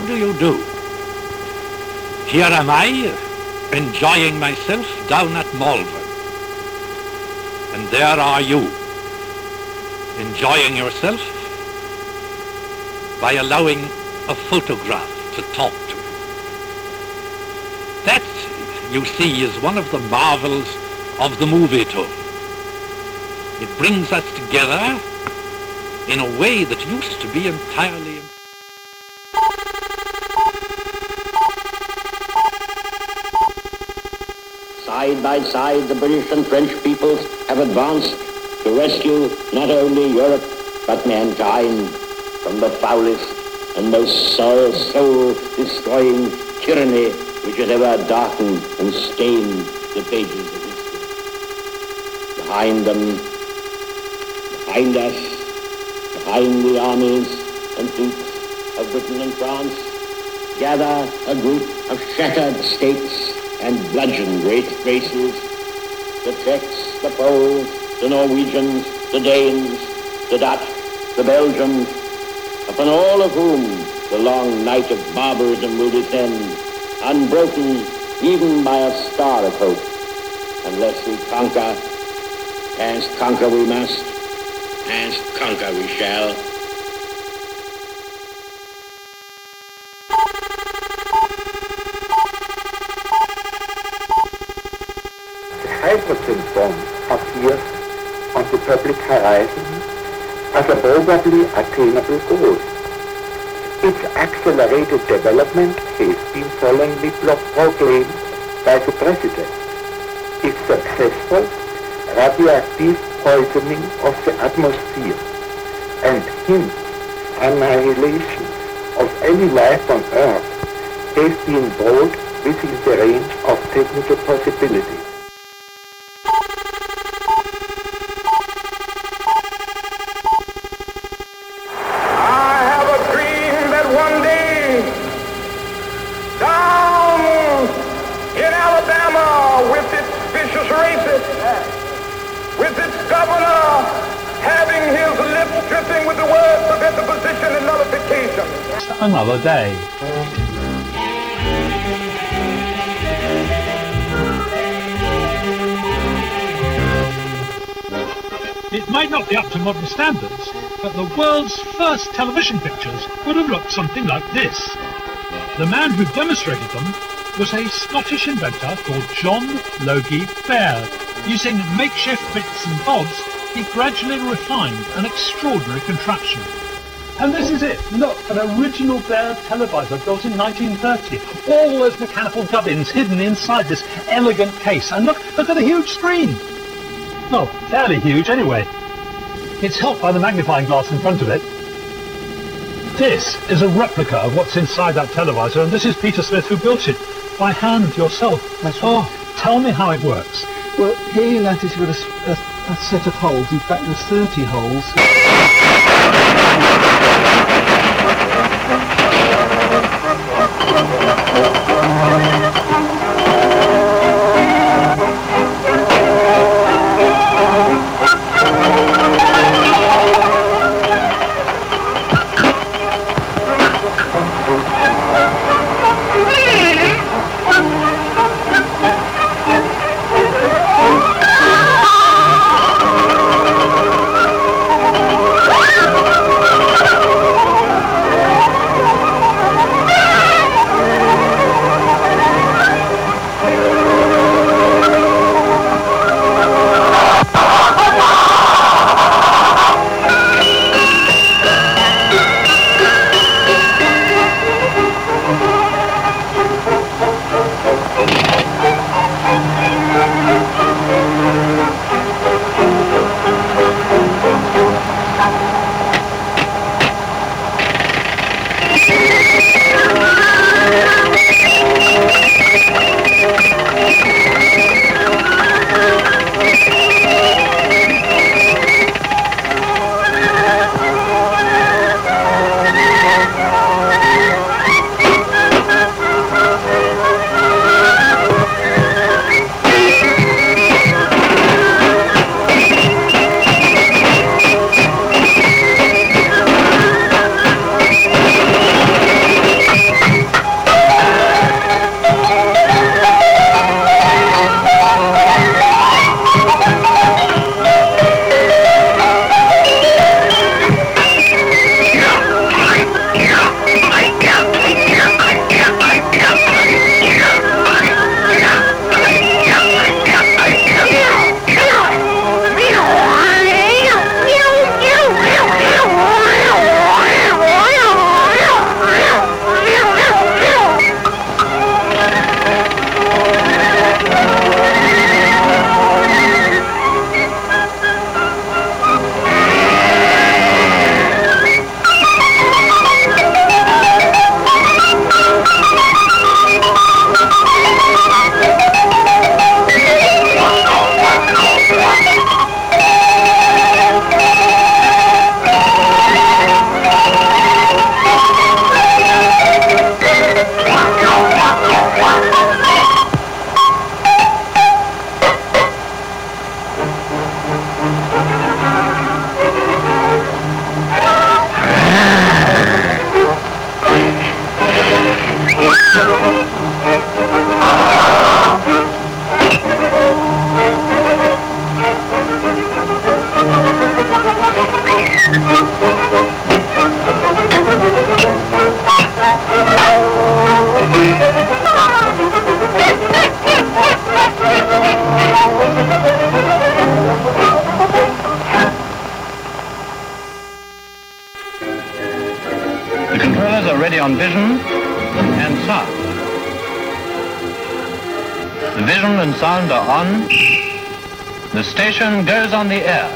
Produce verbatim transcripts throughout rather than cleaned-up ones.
do you do? Here am I, enjoying myself down at Malvern. And there are you, enjoying yourself by allowing a photograph to talk to you. That, you see, is one of the marvels of the movie tour. It brings us together in a way that used to be entirely impossible. Side by side, the British and French peoples have advanced to rescue not only Europe, but mankind from the foulest and most soul-destroying tyranny which has ever darkened and stained the pages of history. Behind them, behind us, behind the armies and fleets of Britain and France, gather a group of shattered states and bludgeoned great races, the Czechs, the Poles, the Norwegians, the Danes, the Dutch, the Belgians, upon all of whom the long night of barbarism will descend, unbroken even by a star of hope. Unless we conquer, as conquer we must, as conquer we shall. Hydrogen bomb appears on the public horizon as a probably attainable goal. Its accelerated development has been solemnly proclaimed by the President. If successful, radioactive poisoning of the atmosphere and hence annihilation of any life on Earth has been brought within the range of technical possibility. With its governor having his lips dripping with the words of interposition and nullification. Another day. It might not be up to modern standards, but the world's first television pictures would have looked something like this. The man who demonstrated them was a Scottish inventor called John Logie Baird. Using makeshift bits and bobs, he gradually refined an extraordinary contraption. And this is it. Look, an original Baird televisor built in nineteen thirty. All those mechanical gubbins hidden inside this elegant case. And look, look at the huge screen. Well, fairly huge anyway. It's helped by the magnifying glass in front of it. This is a replica of what's inside that televisor, and this is Peter Smith who built it by hand yourself. That's right. Oh, tell me how it works. Well, here you notice you've got a, a, a set of holes. In fact, there's thirty holes. Thank you. and sound are on. The station goes on the air.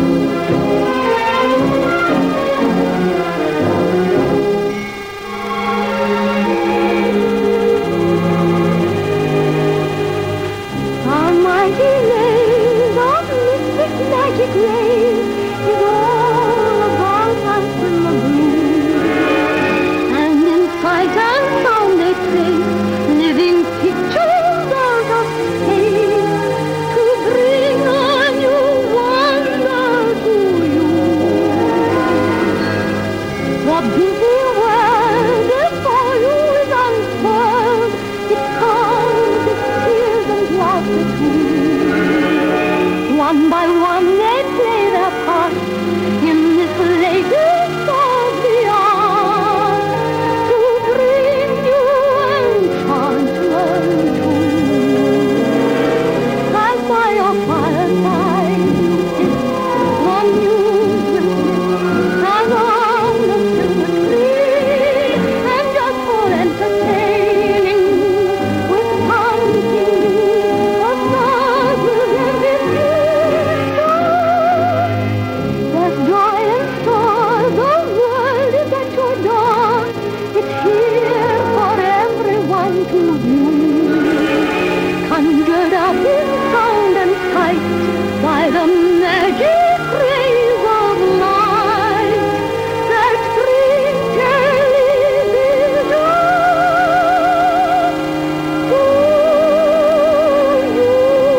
One by one they play their part in this latest of the art to bring you enchantment too. As by your fireside you sit, the news will slip as on the silver tree, and just for entertaining with something new, a star will then be free. There's joy in store, the world is at your door. It's here for everyone to view, conjured up in sound and sight by the magic rays of light that bring television to you.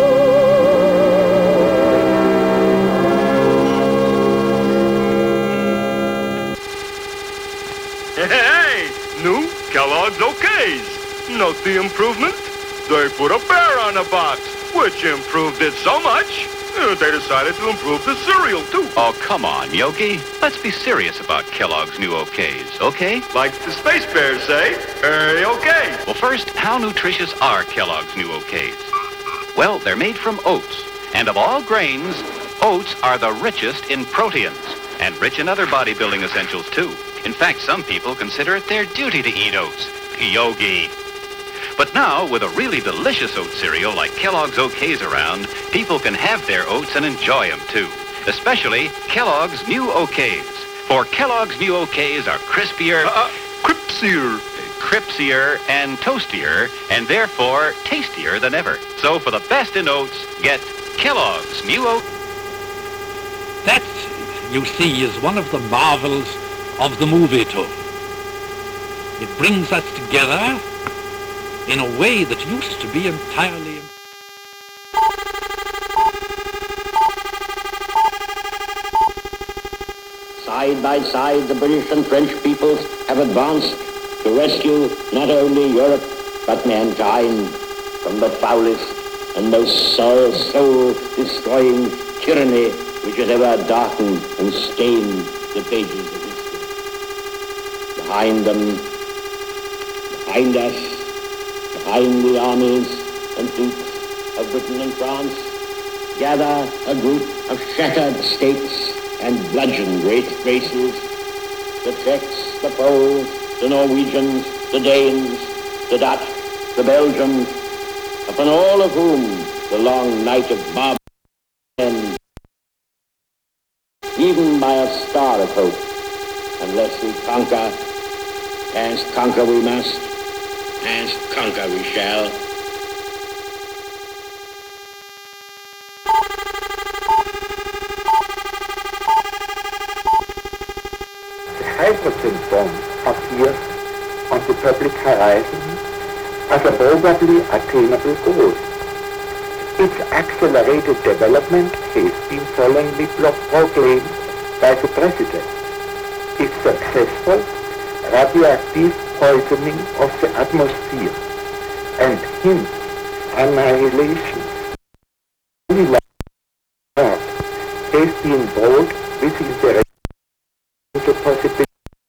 Hey, new Kellogg's Okays. Note the improvement? They put a bear on the box, which improved it so much, uh, they decided to improve the cereal, too. Oh, come on, Yogi. Let's be serious about Kellogg's new Okays, okay? Like the Space Bears say, hey, okay. Well, first, how nutritious are Kellogg's new Okays? Well, they're made from oats. And of all grains, oats are the richest in proteins and rich in other bodybuilding essentials, too. In fact, some people consider it their duty to eat oats. Yogi. But now, with a really delicious oat cereal like Kellogg's Okays around, people can have their oats and enjoy them, too. Especially Kellogg's new Okays. For Kellogg's new Okays are crispier... Uh, cripsier. Cripsier and toastier, and therefore tastier than ever. So for the best in oats, get Kellogg's new Oat. That, you see, is one of the marvels of the movie tour. It brings us together in a way that used to be entirely... Side by side, the British and French peoples have advanced to rescue not only Europe, but mankind from the foulest and most soul-destroying tyranny which has ever darkened and stained the pages of history. Behind them, behind us, behind the armies and fleets of Britain and France, gather a group of shattered states and bludgeoned great races, the Czechs, the Poles, the Norwegians, the Danes, the Dutch, the Belgians, upon all of whom the long night of barbarism ends, even by a star of hope, unless we conquer, as conquer we must, as conquer we shall. The hydrogen bomb appears on the public horizon as a probably attainable goal. Its accelerated development has been solemnly proclaimed by the President. If successful, radioactive poisoning of the atmosphere and hence annihilation has been brought within the the possibility.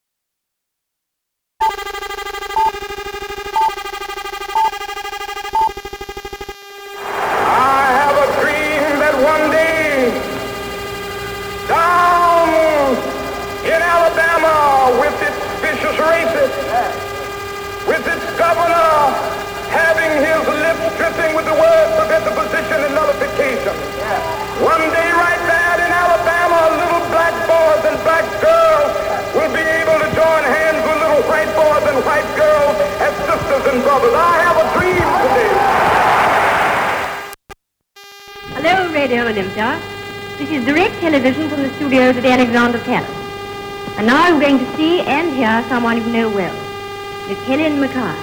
I have a dream that one day, down in Alabama, with its vicious racists, with its governor having his lips dripping with the words of Hello, Radio Olympia. This is direct television from the studios of the Alexander Palace. And now I'm going to see and hear someone you know well, Miss Helen Mackay.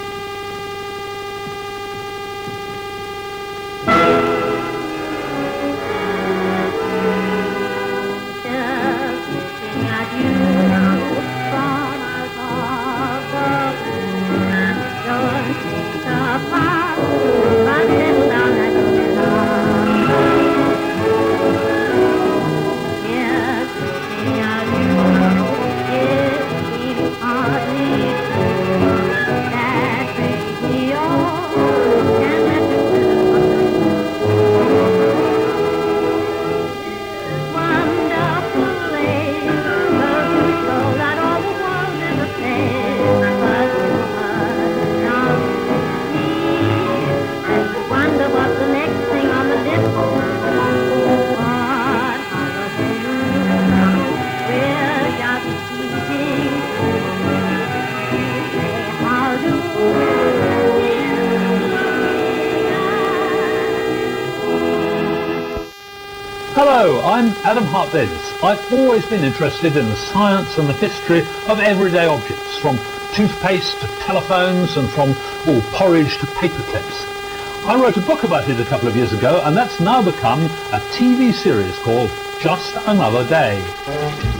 Hello, I'm Adam Hart-Davis. I've always been interested in the science and the history of everyday objects, from toothpaste to telephones and from all porridge to paper clips. I wrote a book about it a couple of years ago, and that's now become a T V series called Just Another Day.